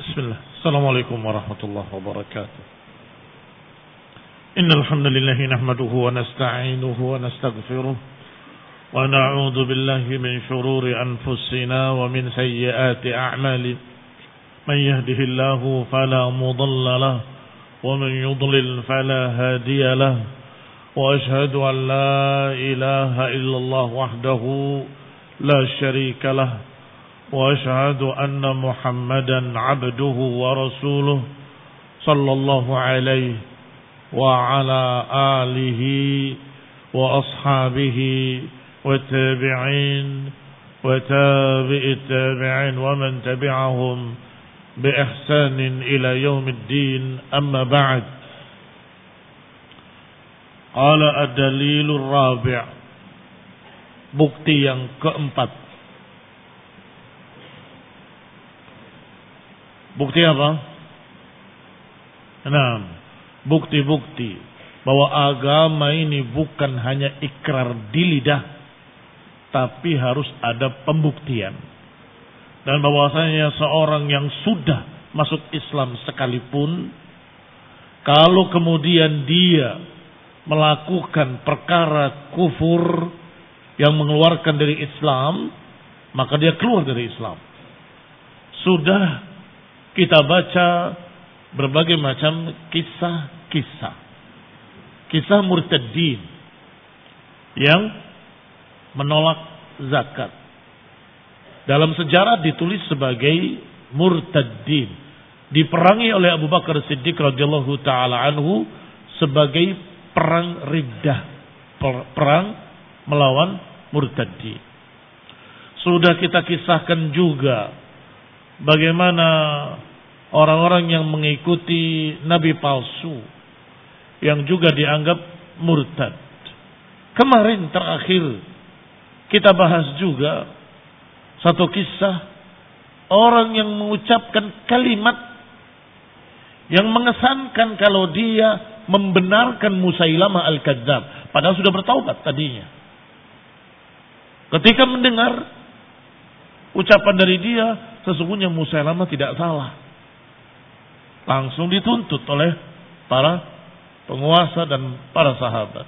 Bismillah. Assalamualaikum warahmatullahi wabarakatuh. Innal hamdalillah nahmaduhu wa nasta'inuhu wa nastaghfiruh wa na'udzu billahi min shururi anfusina wa min sayyiati a'malina. Man yahdihillahu fala mudilla lahu wa man yudlil fala hadiya lahu. Wa ashhadu an la ilaha illallah wahdahu la syarika lahu. وأشهد أن محمدا عبده ورسوله صلى الله عليه وعلى آله وأصحابه والتابعين وتابع التابعين ومن تبعهم بإحسان إلى يوم الدين أما بعد قال الدليل الرابع bukti yang keempat. Bukti apa? Nah, bukti-bukti bahwa agama ini bukan hanya ikrar di lidah, tapi harus ada pembuktian. Dan bahwasanya seorang yang sudah masuk Islam sekalipun, kalau kemudian dia melakukan perkara kufur yang mengeluarkan dari Islam, maka dia keluar dari Islam. Sudah kita baca berbagai macam kisah murtadin yang menolak zakat. Dalam sejarah ditulis sebagai murtadin, diperangi oleh Abu Bakar Siddiq radhiyallahu taala anhu sebagai perang riddah, perang melawan murtadin. Sudah kita kisahkan juga bagaimana orang-orang yang mengikuti nabi palsu yang juga dianggap murtad. Kemarin terakhir kita bahas juga satu kisah orang yang mengucapkan kalimat yang mengesankan kalau dia membenarkan Musailamah al-Kadzdzab, padahal sudah bertaubat tadinya. Ketika mendengar ucapan dari dia, sesungguhnya Musailamah tidak salah, langsung dituntut oleh para penguasa dan para sahabat.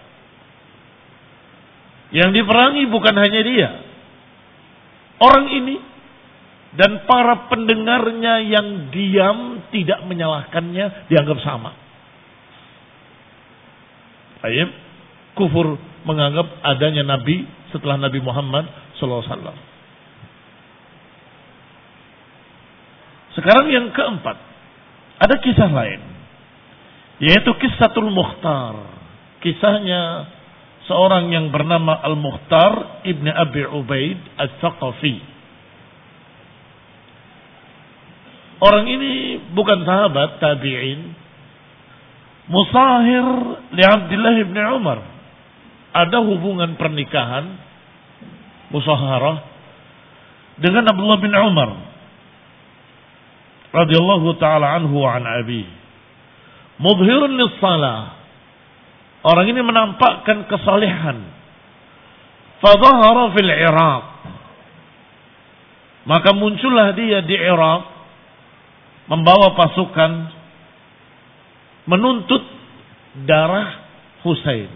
Yang diperangi bukan hanya dia, orang ini dan para pendengarnya yang diam tidak menyalahkannya dianggap sama. Ayat kufur menganggap adanya nabi setelah Nabi Muhammad SAW. Sekarang yang keempat, ada kisah lain, yaitu Qissatul Mukhtar. Kisahnya seorang yang bernama Al-Mukhtar Ibn Abi Ubaid Al-Thaqafi. Orang ini bukan sahabat tabi'in, musahir li Abdullah ibn Umar. Ada hubungan pernikahan musaharah dengan Abdullah bin Umar radhiyallahu taala anhu wa an abi. Mudhhirun lis-shalah. Orang ini menampakkan kesalehan. Fadhahara fil Iraq. Maka muncullah dia di Irak membawa pasukan menuntut darah Husain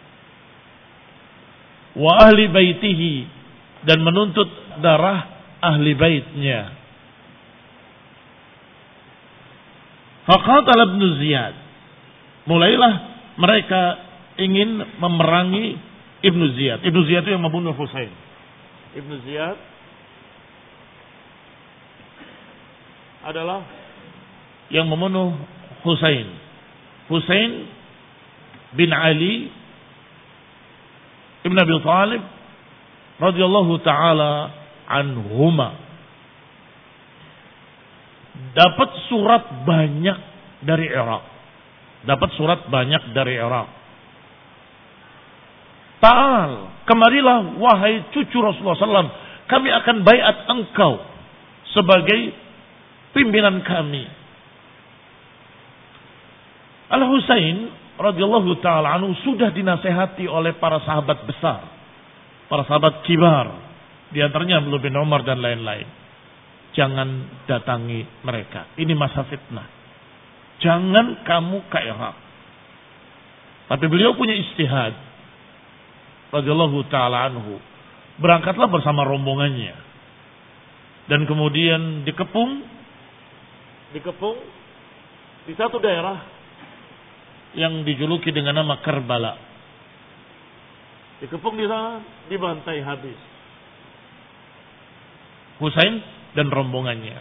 wa ahli baitihi, dan menuntut darah ahli baitnya. Faqatal Ibn Ziyad. Mulailah mereka ingin memerangi Ibn Ziyad. Ibn Ziyad itu yang membunuh Husain. Ibn Ziyad adalah yang membunuh Husain. Husain bin Ali Ibn Abi Thalib radhiyallahu taala anhuma. Dapat surat banyak dari Irak. Ta'al, kemarilah wahai cucu Rasulullah SAW, kami akan baiat engkau sebagai pimpinan kami. Al-Husain radhiyallahu taala anhu sudah dinasehati oleh para sahabat besar, para sahabat kibar, di antaranya Abdullah bin Umar dan lain-lain. jangan datangi mereka. Ini masa fitnah. Jangan kamu ke Irak. Tapi beliau punya ijtihad. Radhiyallahu ta'ala anhu. Berangkatlah bersama rombongannya. Dan kemudian dikepung di satu daerah yang dijuluki dengan nama Karbala. Dikepung di sana, dibantai habis. Husain dan rombongannya.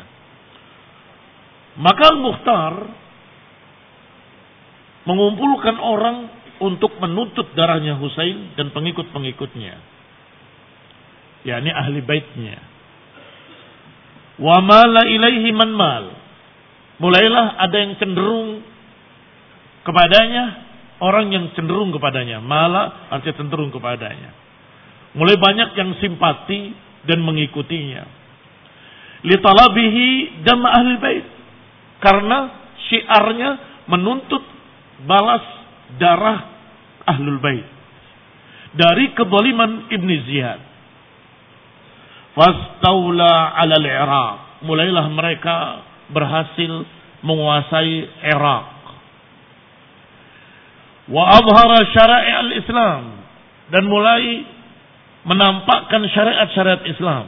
Maka Al-Mukhtar mengumpulkan orang untuk menuntut darahnya Husain dan pengikut-pengikutnya. yakni ahli baitnya. Wa mala ilaihi man mal. Mulailah ada yang cenderung kepadanya, orang yang cenderung kepadanya. Mala artinya cenderung kepadanya. Mulai banyak yang simpati dan mengikutinya. Li talabihi dam ahli bait. Karena syiarnya menuntut balas darah ahlul bait dari kezaliman Ibn Ziyad. Fastaula 'ala al-Iraq. Mulailah mereka berhasil menguasai Irak. Wa azhara syara'i' al-Islam, dan mulai menampakkan syariat-syariat Islam.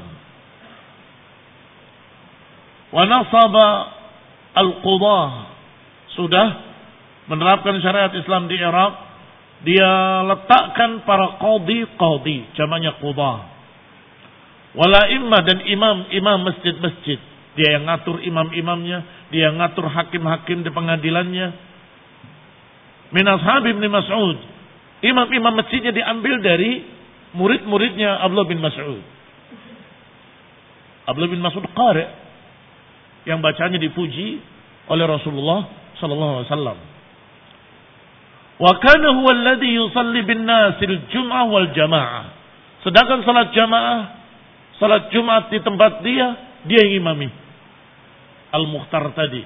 Wa nasaba al-qudah, sudah menerapkan syariat Islam di Irak, dia letakkan para qadi, jamaknya qudah. Wala imma, dan imam masjid-masjid. Dia yang ngatur imam-imamnya, dia yang ngatur hakim-hakim di pengadilannya. Min ashab Ibn Mas'ud. Imam-imam masjidnya diambil dari murid-muridnya Abdullah bin Mas'ud. Abdullah bin Mas'ud qari, yang bacanya dipuji oleh Rasulullah sallallahu alaihi wasallam. Wa kana huwa alladhi yusalli bin nas al-jum'ah wal jamaah. Sedangkan salat jamaah, salat Jumat di tempat dia yang imami. Al-Mukhtar tadi.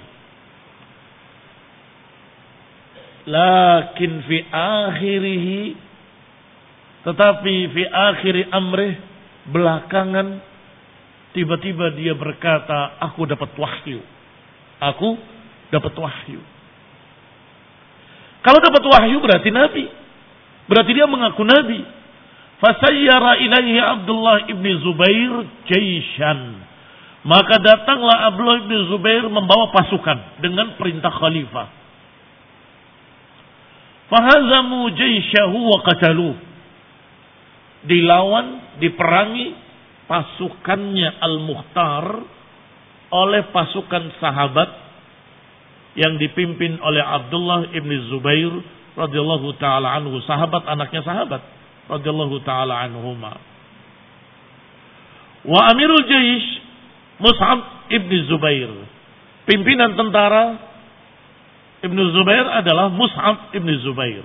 Lakin fi akhirih, tetapi fi akhiri amrih, belakangan tiba-tiba dia berkata, aku dapat wahyu. Aku dapat wahyu. Kalau dapat wahyu berarti nabi. Berarti dia mengaku nabi. Fasayyara ilaihi Abdullah ibn Zubair jaishan. Maka datanglah Abdullah ibn Zubair membawa pasukan dengan perintah khalifah. Fahazamu jaishahu wa qataluh. Dilawan, diperangi pasukannya Al-Mukhtar oleh pasukan sahabat yang dipimpin oleh Abdullah ibn Zubair radhiyallahu taala anhu, sahabat anaknya sahabat radhiyallahu taala anhuma. Wa amirul jaysh Mus'ab ibn Zubair. Pimpinan tentara Ibn Zubair adalah Mus'ab ibn Zubair.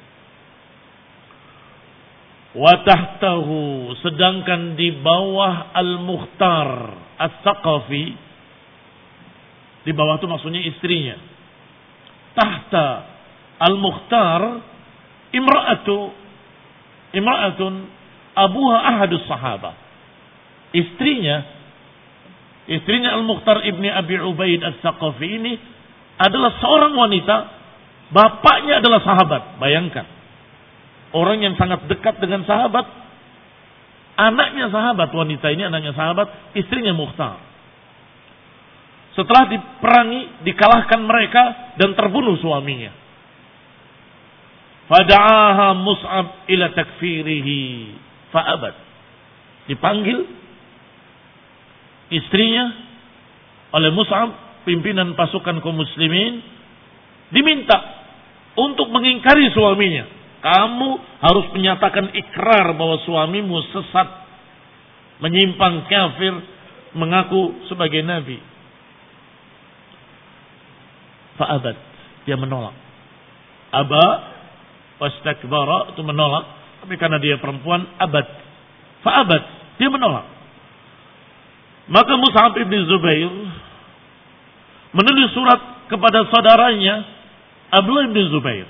Wa tahtahu, sedangkan di bawah Al-Mukhtar As-Saqafi, di bawah itu maksudnya istrinya. Tahta Al-Mukhtar imra'atun abuha ahadus sahabah. Istrinya Al-Mukhtar ibni Abi Ubaid As-Saqafi ini adalah seorang wanita, bapaknya adalah sahabat. Bayangkan, orang yang sangat dekat dengan sahabat, anaknya sahabat, wanita ini anaknya sahabat, istrinya Mukhtar. Setelah diperangi, dikalahkan mereka dan terbunuh suaminya. Fada'aha Mus'ab ila takfirihi fa'abad. Dipanggil istrinya oleh Mus'ab, pimpinan pasukan kaum muslimin, diminta untuk mengingkari suaminya. Kamu harus menyatakan ikrar bahwa suamimu sesat, menyimpang, kafir, mengaku sebagai nabi. Fa'abad, dia menolak. Aba wastakbara, itu menolak, tapi karena dia perempuan, abad. Fa'abad, dia menolak. Maka Mus'ab ibn Zubair menulis surat kepada saudaranya Abdullah ibn Zubair.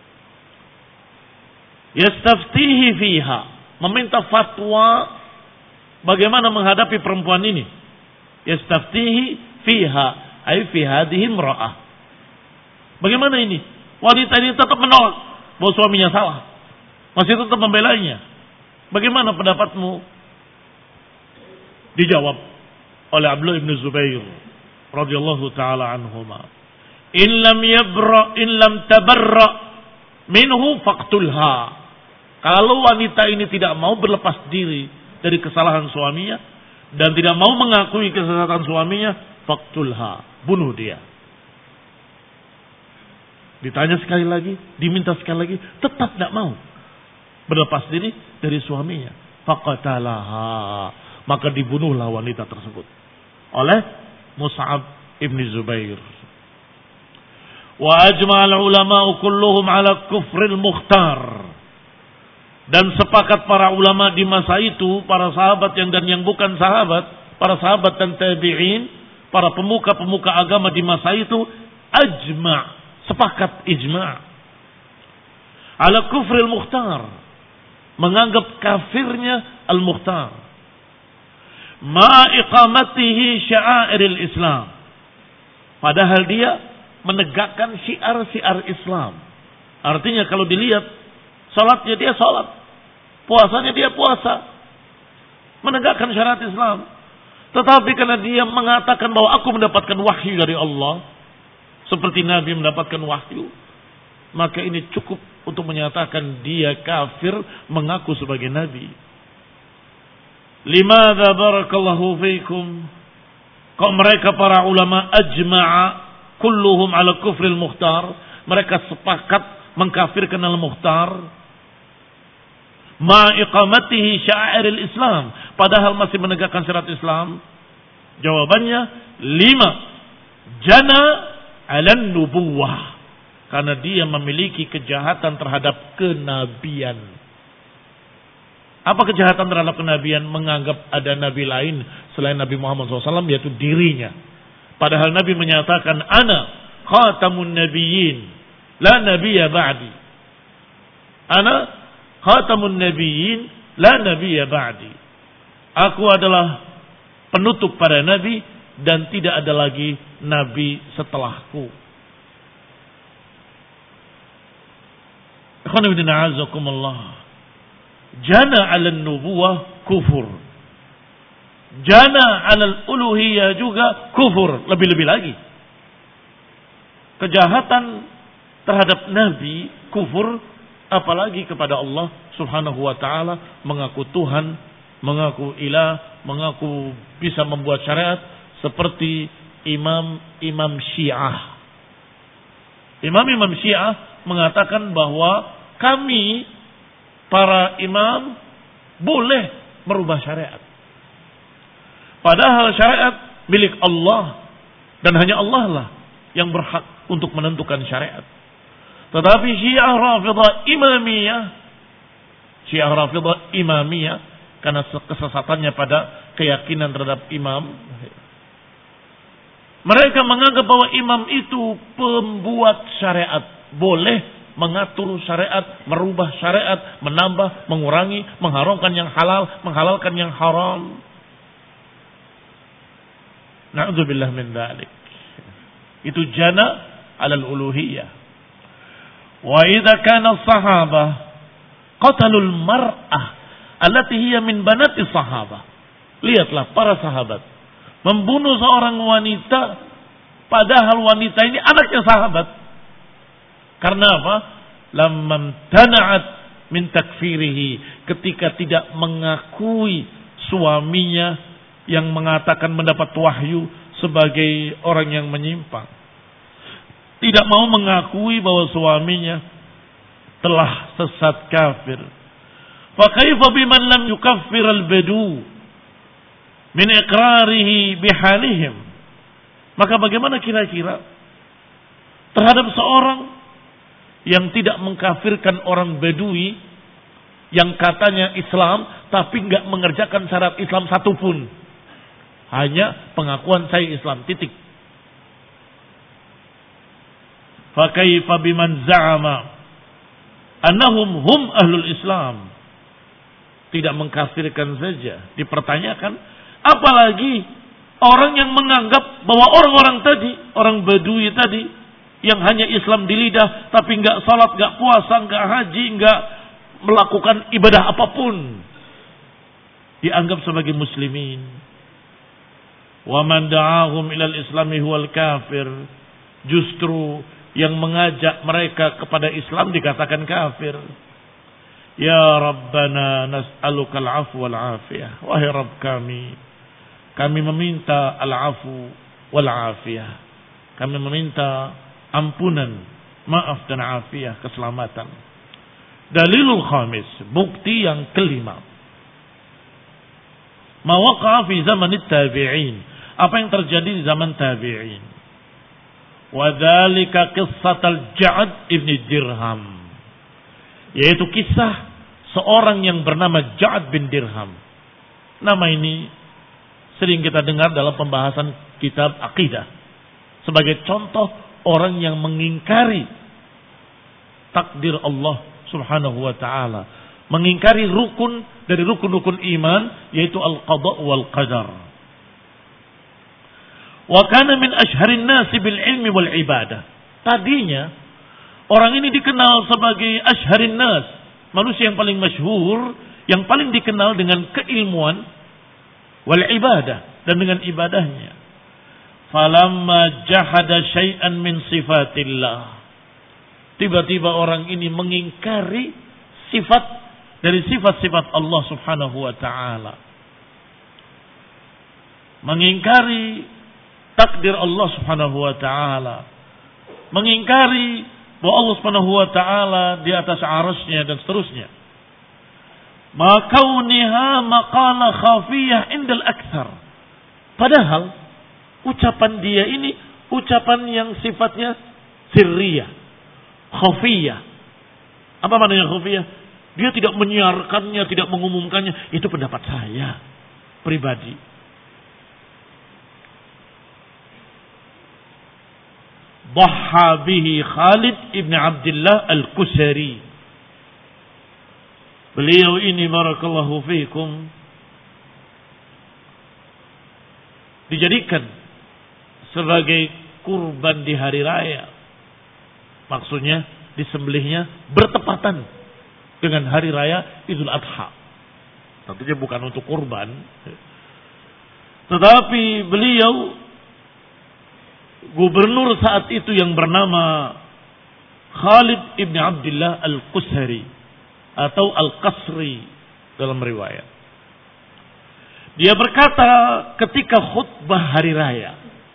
Yastaftihi fiha, meminta fatwa bagaimana menghadapi perempuan ini. Yastaftihi fiha, ay fi hadhihi imra'ah. Bagaimana ini? Wanita ini tetap menolak bahwa suaminya salah. Masih tetap membelanya. Bagaimana pendapatmu? Dijawab oleh Abdullah bin Zubair radhiyallahu taala anhuma. In lam tabarra minhu faqtulha. Kalau wanita ini tidak mau berlepas diri dari kesalahan suaminya dan tidak mau mengakui kesalahan suaminya, faqtulha, bunuh dia. Ditanya sekali lagi, diminta sekali lagi, tetap tidak mau berlepas diri dari suaminya. Faqatalaha, maka dibunuhlah wanita tersebut oleh Mus'ab ibn Zubair. Wa ajma'al ulama'u kulluhum ala kufril mukhtar. Dan sepakat para ulama di masa itu, para sahabat dan yang bukan sahabat, para sahabat dan tabi'in, para pemuka-pemuka agama di masa itu, sepakat ijma' ala kufril mukhtar, menganggap kafirnya al-mukhtar, ma iqamatihi sya'airil Islam, padahal dia menegakkan syiar-syiar Islam. Artinya kalau dilihat, salatnya dia salat, puasanya dia puasa, menegakkan syariat Islam. Tetapi karena dia mengatakan bahwa aku mendapatkan wahyu dari Allah, seperti Nabi mendapatkan wahyu, maka ini cukup untuk menyatakan dia kafir mengaku sebagai Nabi. Limadha barakallahu fiikum? Kok mereka para ulama ajma'a kulluhum ala kufril mukhtar, mereka sepakat mengkafirkan al-mukhtar, ma iqamatihi sya'airil Islam, padahal masih menegakkan syariat Islam. Jawabannya 5, jana 'alan nubuwah, karena dia memiliki kejahatan terhadap kenabian. Apa kejahatan terhadap kenabian? Menganggap ada nabi lain selain Nabi Muhammad SAW, yaitu dirinya. Padahal Nabi menyatakan, ana khatamun nabiyyin, la nabiyya ba'di. Ana khatamun nabiyyin, la nabiyya ba'di. Aku adalah penutup para nabi dan tidak ada lagi nabi setelahku. Ikhwanifidina azakumullah. Jana 'alan nubuwah kufur. Jana 'alal uluhiyah juga kufur, lebih-lebih lagi. Kejahatan terhadap nabi kufur, apalagi kepada Allah Subhanahu wa taala, mengaku Tuhan, mengaku ilah, mengaku bisa membuat syariat, seperti imam Syiah. Imam Syiah mengatakan bahwa kami para imam boleh merubah syariat. Padahal syariat milik Allah dan hanya Allah lah yang berhak untuk menentukan syariat. Tetapi Syiah Rafidah Imamiyah karena kesesatannya pada keyakinan terhadap imam, mereka menganggap bahwa imam itu pembuat syariat, boleh mengatur syariat, merubah syariat, menambah, mengurangi, mengharamkan yang halal, menghalalkan yang haram. Na'udzubillah min dzalik. Itu jana 'alal uluhiyah. Wa idza kana as-sahabah qatalul mar'ah allati hiya min banati sahabah. Lihatlah para sahabat membunuh seorang wanita, padahal wanita ini anaknya sahabat. Karena apa? Lamman tana'at min takfirihi, ketika tidak mengakui suaminya yang mengatakan mendapat wahyu sebagai orang yang menyimpang. Tidak mau mengakui bahwa suaminya telah sesat kafir. Fa kaifa biman lam yukaffir al-badu min iqrarihi bihalihim? Maka bagaimana kira-kira terhadap seorang yang tidak mengkafirkan orang Badui yang katanya Islam tapi enggak mengerjakan syarat Islam satupun, hanya pengakuan saya Islam, titik. Fa kaifa biman za'ama annahum hum ahlul Islam? Tidak mengkafirkan saja dipertanyakan, apalagi Orang yang menganggap bahwa orang-orang tadi, orang Badui tadi, yang hanya Islam di lidah, tapi enggak salat, enggak puasa, enggak haji, enggak melakukan ibadah apapun, dianggap sebagai muslimin. Wa man da'ahum ilal islami huwal kafir. Justru yang mengajak mereka kepada Islam dikatakan kafir. Ya Rabbana nas'alukal afu wal afiyah. Wahai Rabb kami meminta al-afu wal afiyah. Kami meminta ampunan, maaf dan afiyah, keselamatan. Dalilul khamis, bukti yang kelima. Ma waqa'a fi zamanit tabi'in. Apa yang terjadi di zaman tabi'in. Wa dzalika qissatul Ja'd ibn Dirham. Yaitu kisah seorang yang bernama Ja'd bin Dirham. Nama ini sering kita dengar dalam pembahasan kitab akidah. Sebagai contoh orang yang mengingkari takdir Allah subhanahu wa ta'ala. Mengingkari rukun dari rukun-rukun iman, yaitu al-qada' wal qadar. Wa kana min ashharin nasi bil ilmi wal ibadah. Tadinya orang ini dikenal sebagai ashharin nas, manusia yang paling masyhur, yang paling dikenal dengan keilmuan wal ibadah, dan dengan ibadahnya. Falamma jahada syai'an min sifatillah. Tiba-tiba orang ini mengingkari sifat dari sifat-sifat Allah subhanahu wa ta'ala. Mengingkari takdir Allah subhanahu wa ta'ala. Mengingkari bahwa Allah subhanahu wa ta'ala di atas arasnya dan seterusnya. Makauniha maqala khafiyah indal akthar. Padahal ucapan dia ini ucapan yang sifatnya sirriyah, khafiyah. Apa maknanya khafiyah? Dia tidak menyiarkannya, tidak mengumumkannya. Itu pendapat saya pribadi. Dhaha bihi Khalid ibn Abdullah al-Kusari. Beliau ini barakallahu fiikum dijadikan sebagai kurban di hari raya. Maksudnya disembelihnya bertepatan dengan hari raya Idul Adha. Tentunya bukan untuk kurban, tetapi beliau gubernur saat itu yang bernama Khalid ibn Abdullah al-Qusari atau al-Qasri dalam riwayat. Dia berkata ketika khutbah hari raya,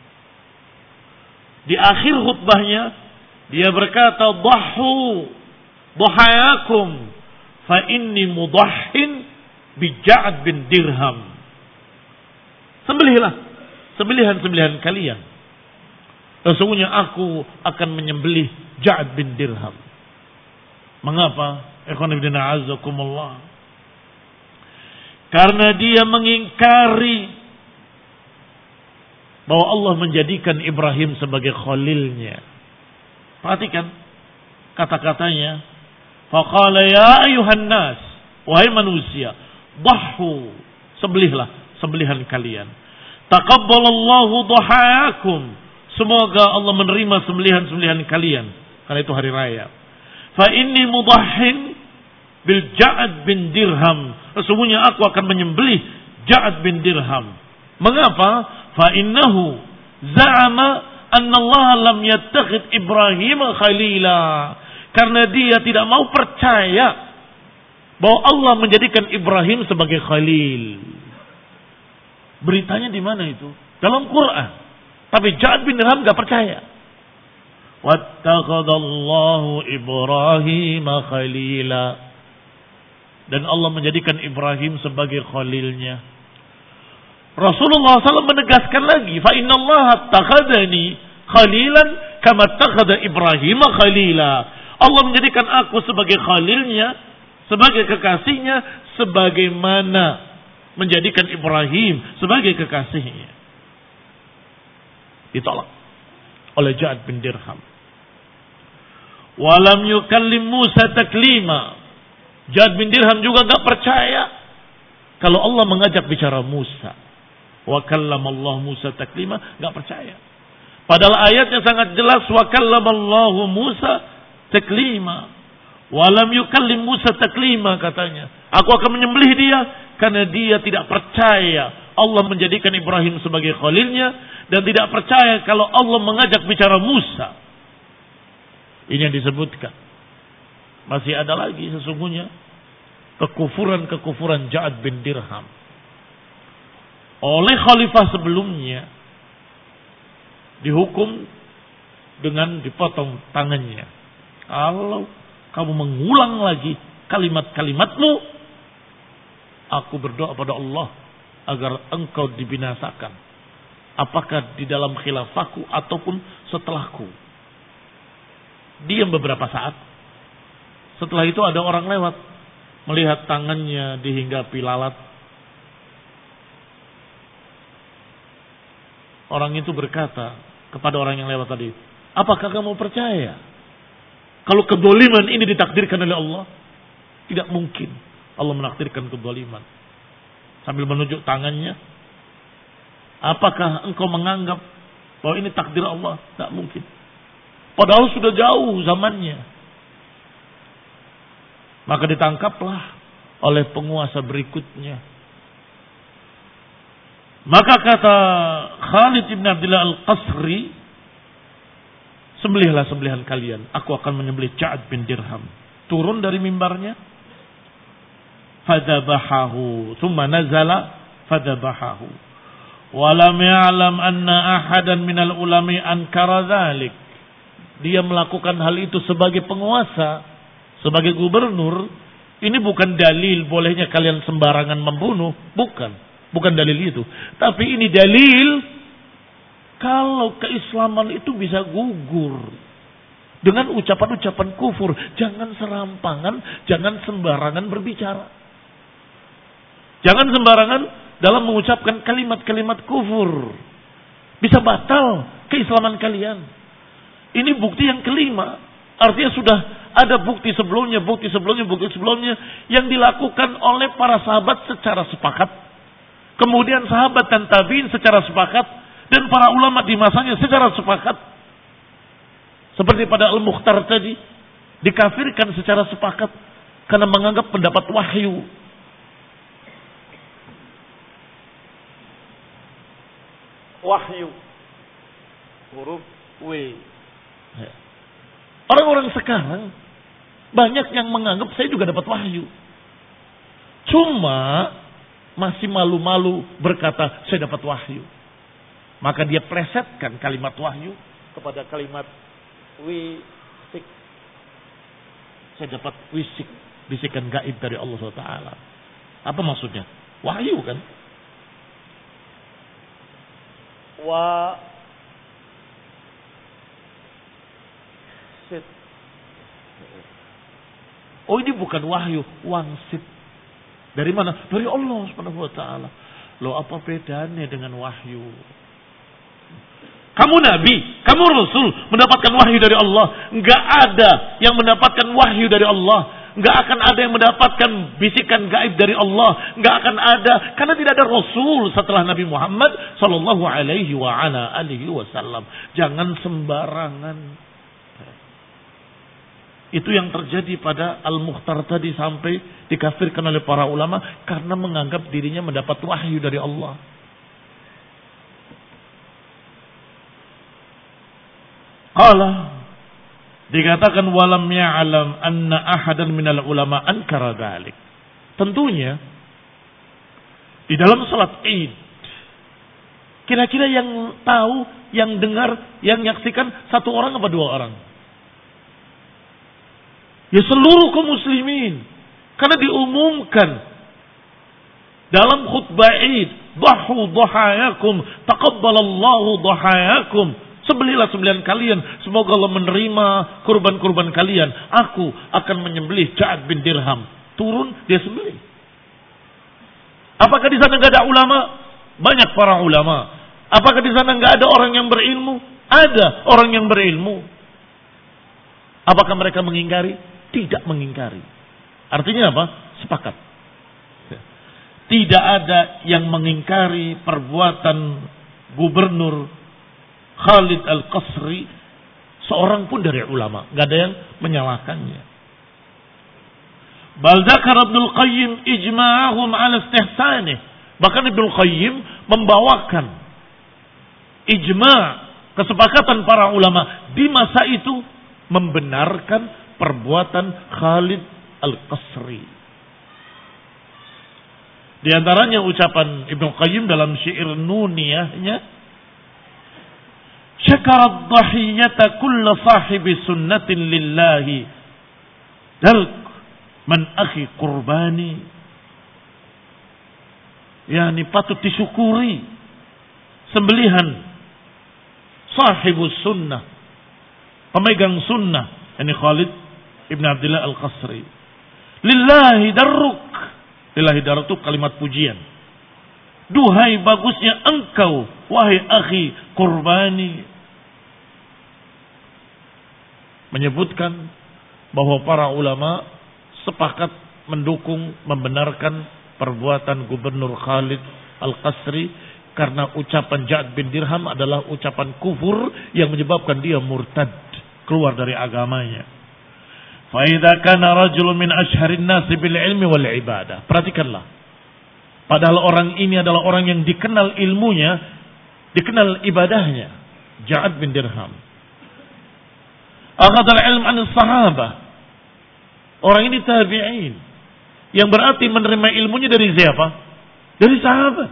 di akhir khutbahnya dia berkata, "Dhahu dhahayakum fa inni mudahhin bi Ja'd bin Dirham." Sembelihlah sembelihan-sembelihan kalian. Sesungguhnya aku akan menyembelih Ja'd bin Dirham. Mengapa? Ikhwan fillah azakumullah. Karena dia mengingkari bahwa Allah menjadikan Ibrahim sebagai khalilnya. Perhatikan kata-katanya. Faqala ya ayuhan nas, wahai manusia, dhahu, sembelihlah sembelihan kalian. Taqabbalallahu dhahayakum. Semoga Allah menerima sembelihan-sembelihan kalian. Karena itu hari raya. Fa inni mudahhin bil Ja'd bin Dirham. Sesungguhnya aku akan menyembelih Ja'd bin Dirham. Mengapa? Fa innahu za'ama anna Allah lam yattakhid Ibrahim khalila. Karena dia tidak mau percaya bahwa Allah menjadikan Ibrahim sebagai khalil. Beritanya di mana itu? Dalam Quran. Tapi Ja'd bin Dirham enggak percaya. Wattakhadallahu Ibrahim khalila. Dan Allah menjadikan Ibrahim sebagai khalilnya. Rasulullah SAW menegaskan lagi, fa innallaha takhadani khalilan kama takhada Ibrahim khalila. Allah menjadikan aku sebagai khalilnya, sebagai kekasihnya, sebagaimana menjadikan Ibrahim sebagai kekasihnya. Ditolak oleh Ja'd bin Dirham. Walam yukallim Musa taklima. Ja'd bin Dirham juga enggak percaya kalau Allah mengajak bicara Musa. Wa kallamallahu Musa taklima, enggak percaya. Padahal ayatnya sangat jelas, wa kallamallahu Musa taklima. Wa lam yukallim Musa taklima, katanya. Aku akan menyembelih dia karena dia tidak percaya Allah menjadikan Ibrahim sebagai khalilnya dan tidak percaya kalau Allah mengajak bicara Musa. Ini yang disebutkan. Masih ada lagi sesungguhnya kekufuran-kekufuran Ja'ad bin Dirham oleh khalifah sebelumnya, dihukum dengan dipotong tangannya. Kalau kamu mengulang lagi kalimat-kalimatmu, aku berdoa pada Allah agar engkau dibinasakan, apakah di dalam khilafahku ataupun setelahku. Diam beberapa saat. Setelah itu ada orang lewat, melihat tangannya dihinggapi lalat. Orang itu berkata kepada orang yang lewat tadi, apakah kamu percaya kalau kedzaliman ini ditakdirkan oleh Allah? Tidak mungkin Allah menakdirkan kedzaliman. Sambil menunjuk tangannya, apakah engkau menganggap bahwa ini takdir Allah? Tidak mungkin. Padahal sudah jauh zamannya. Maka ditangkaplah oleh penguasa berikutnya. Maka kata Khalid ibn Abdullah al-Qasri, sembelihlah sembelihan kalian, aku akan menyembelih Ja'ad bin Dirham. Turun dari mimbarnya, fadabahahu, thumma nazala fadabahahu. Walam ya'lam anna ahadan minal ulami ankara dhalik. Dia melakukan hal itu sebagai penguasa, sebagai gubernur. Ini bukan dalil bolehnya kalian sembarangan membunuh, bukan dalil itu. Tapi ini dalil kalau keislaman itu bisa gugur dengan ucapan-ucapan kufur. Jangan serampangan, jangan sembarangan berbicara. Jangan sembarangan dalam mengucapkan kalimat-kalimat kufur. Bisa batal keislaman kalian. Ini bukti yang kelima. Artinya sudah ada bukti sebelumnya yang dilakukan oleh para sahabat secara sepakat. Kemudian sahabat dan tabi'in secara sepakat. Dan para ulama di masanya secara sepakat. Seperti pada Al-Mukhtar tadi. Dikafirkan secara sepakat. Karena menganggap pendapat wahyu. Wahyu. Huruf W. Orang-orang sekarang banyak yang menganggap saya juga dapat wahyu. Cuma masih malu-malu berkata saya dapat wahyu. Maka dia plesetkan kalimat wahyu kepada kalimat wisik. Saya dapat wisik, bisikan gaib dari Allah SWT. Apa maksudnya? Wahyu kan? Oh, ini bukan wahyu, wangsit. Dari mana? Dari Allah SWT. Loh, apa bedanya dengan wahyu? Kamu nabi, kamu rasul, mendapatkan wahyu dari Allah. Enggak ada yang mendapatkan wahyu dari Allah. Enggak akan ada yang mendapatkan bisikan gaib dari Allah. Enggak akan ada, karena tidak ada rasul setelah Nabi Muhammad sallallahu alaihi wasallam. Jangan sembarangan. Itu yang terjadi pada Al-Mukhtar tadi sampai dikafirkan oleh para ulama karena menganggap dirinya mendapat wahyu dari Allah. Qala, dikatakan walam ya'lam anna ahadan minal ulama ankara dzalik. Tentunya di dalam salat Id, kira-kira yang tahu, yang dengar, yang menyaksikan satu orang apa dua orang? Ya seluruh kaum muslimin. Karena diumumkan dalam khutbah Id, dhahu dhahayakum taqabbalallahu dhahayakum. Sembelihlah sembelihan kalian, semoga Allah menerima kurban-kurban kalian. Aku akan menyembelih Ja'ad bin Dirham. Turun, dia sembelih. Apakah di sana enggak ada ulama? Banyak para ulama. Apakah di sana enggak ada orang yang berilmu? Ada orang yang berilmu. Apakah mereka mengingkari? Tidak mengingkari. Artinya apa? Sepakat. Tidak ada yang mengingkari perbuatan Gubernur Khalid Al-Qasri, seorang pun dari ulama, nggak ada yang menyalahkannya. Bal dzakara Ibnu Qayyim ijma'ahum 'ala istihsanih. Bahkan Ibnu Qayyim membawakan ijma', kesepakatan para ulama di masa itu membenarkan perbuatan Khalid Al-Qasri. Di antaranya ucapan Ibnu Qayyim dalam syair Nuniyahnya, syakara dhahiyata kull sahibi sunnatin lillahi dalq man akhi qurbani. Yani patut disyukuri sembelihan sahibus sunnah, pemegang sunnah, ini Khalid Ibn Abdullah Al-Qasri. Lillahi darruk. Lillahi darruk itu kalimat pujian. Duhai bagusnya engkau, wahai akhi qurbani. Menyebutkan bahwa para ulama sepakat mendukung, membenarkan perbuatan Gubernur Khalid Al-Qasri, karena ucapan Ja'ad bin Dirham adalah ucapan kufur yang menyebabkan dia murtad, keluar dari agamanya. Fa idza kana rajulun min ashharin nas bil ilmi wal ibadah. Perhatikanlah. Padahal orang ini adalah orang yang dikenal ilmunya, dikenal ibadahnya. Ja'ad bin Dirham. Akhadha al-ilm an as-sahabah. Orang ini tabi'in. Yang berarti menerima ilmunya dari siapa? Dari sahabat.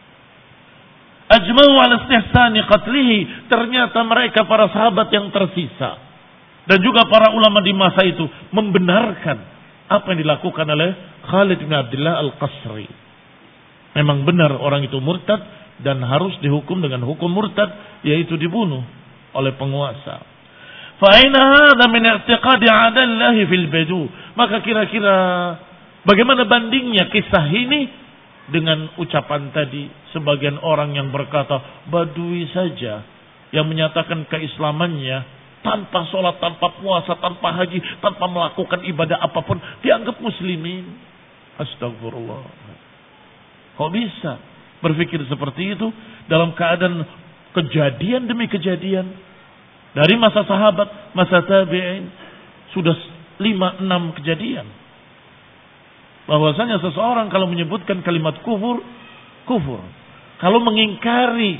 Ajma'u ala istihsani qatlihi. Ternyata mereka para sahabat yang tersisa dan juga para ulama di masa itu membenarkan apa yang dilakukan oleh Khalid bin Abdullah Al-Qasri. Memang benar orang itu murtad dan harus dihukum dengan hukum murtad, yaitu dibunuh oleh penguasa. Fa aina hadza min i'tiqadi 'adallahi fil badu? Maka kira-kira bagaimana bandingnya kisah ini dengan ucapan tadi sebagian orang yang berkata Badui saja yang menyatakan keislamannya tanpa sholat, tanpa puasa, tanpa haji, tanpa melakukan ibadah apapun dianggap muslimin. Astagfirullah. Kok bisa berpikir seperti itu dalam keadaan kejadian demi kejadian dari masa sahabat, masa tabi'in, sudah 5-6 kejadian. Bahwasanya seseorang kalau menyebutkan kalimat kufur, kufur. Kalau mengingkari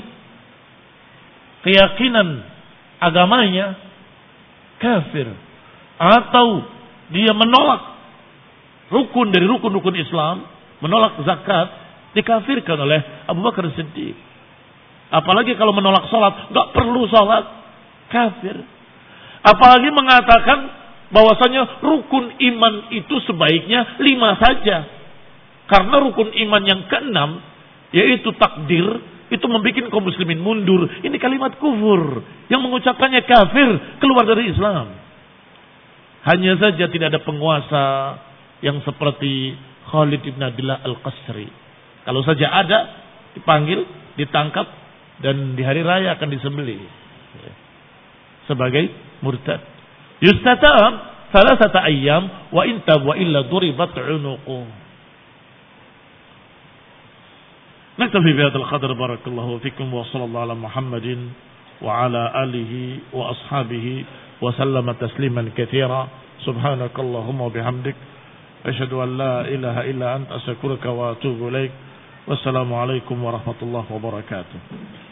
keyakinan agamanya, kafir. Atau dia menolak rukun dari rukun-rukun Islam, menolak zakat, dikafirkan oleh Abu Bakar Siddiq. Apalagi kalau menolak sholat, nggak perlu sholat, kafir. Apalagi mengatakan bahwasanya rukun iman itu sebaiknya 5 saja. Karena rukun iman yang ke-6, yaitu takdir, itu membuat kaum muslimin mundur. Ini kalimat kufur. Yang mengucapkannya kafir, keluar dari Islam. Hanya saja tidak ada penguasa yang seperti Khalid bin Abdullah Al-Qasri. Kalau saja ada, dipanggil, ditangkap, dan di hari raya akan disembelih sebagai murtad. Yustatab salasata ayyam wa intab wa illa duribat unuquh. نكتفي بهذا القدر بارك الله فيكم وصلى الله على محمد وعلى آله وأصحابه وسلم تسليما كثيرا سبحانك اللهم وبحمدك أشهد أن لا إله إلا أنت أستغفرك وأتوب إليك والسلام عليكم ورحمة الله وبركاته.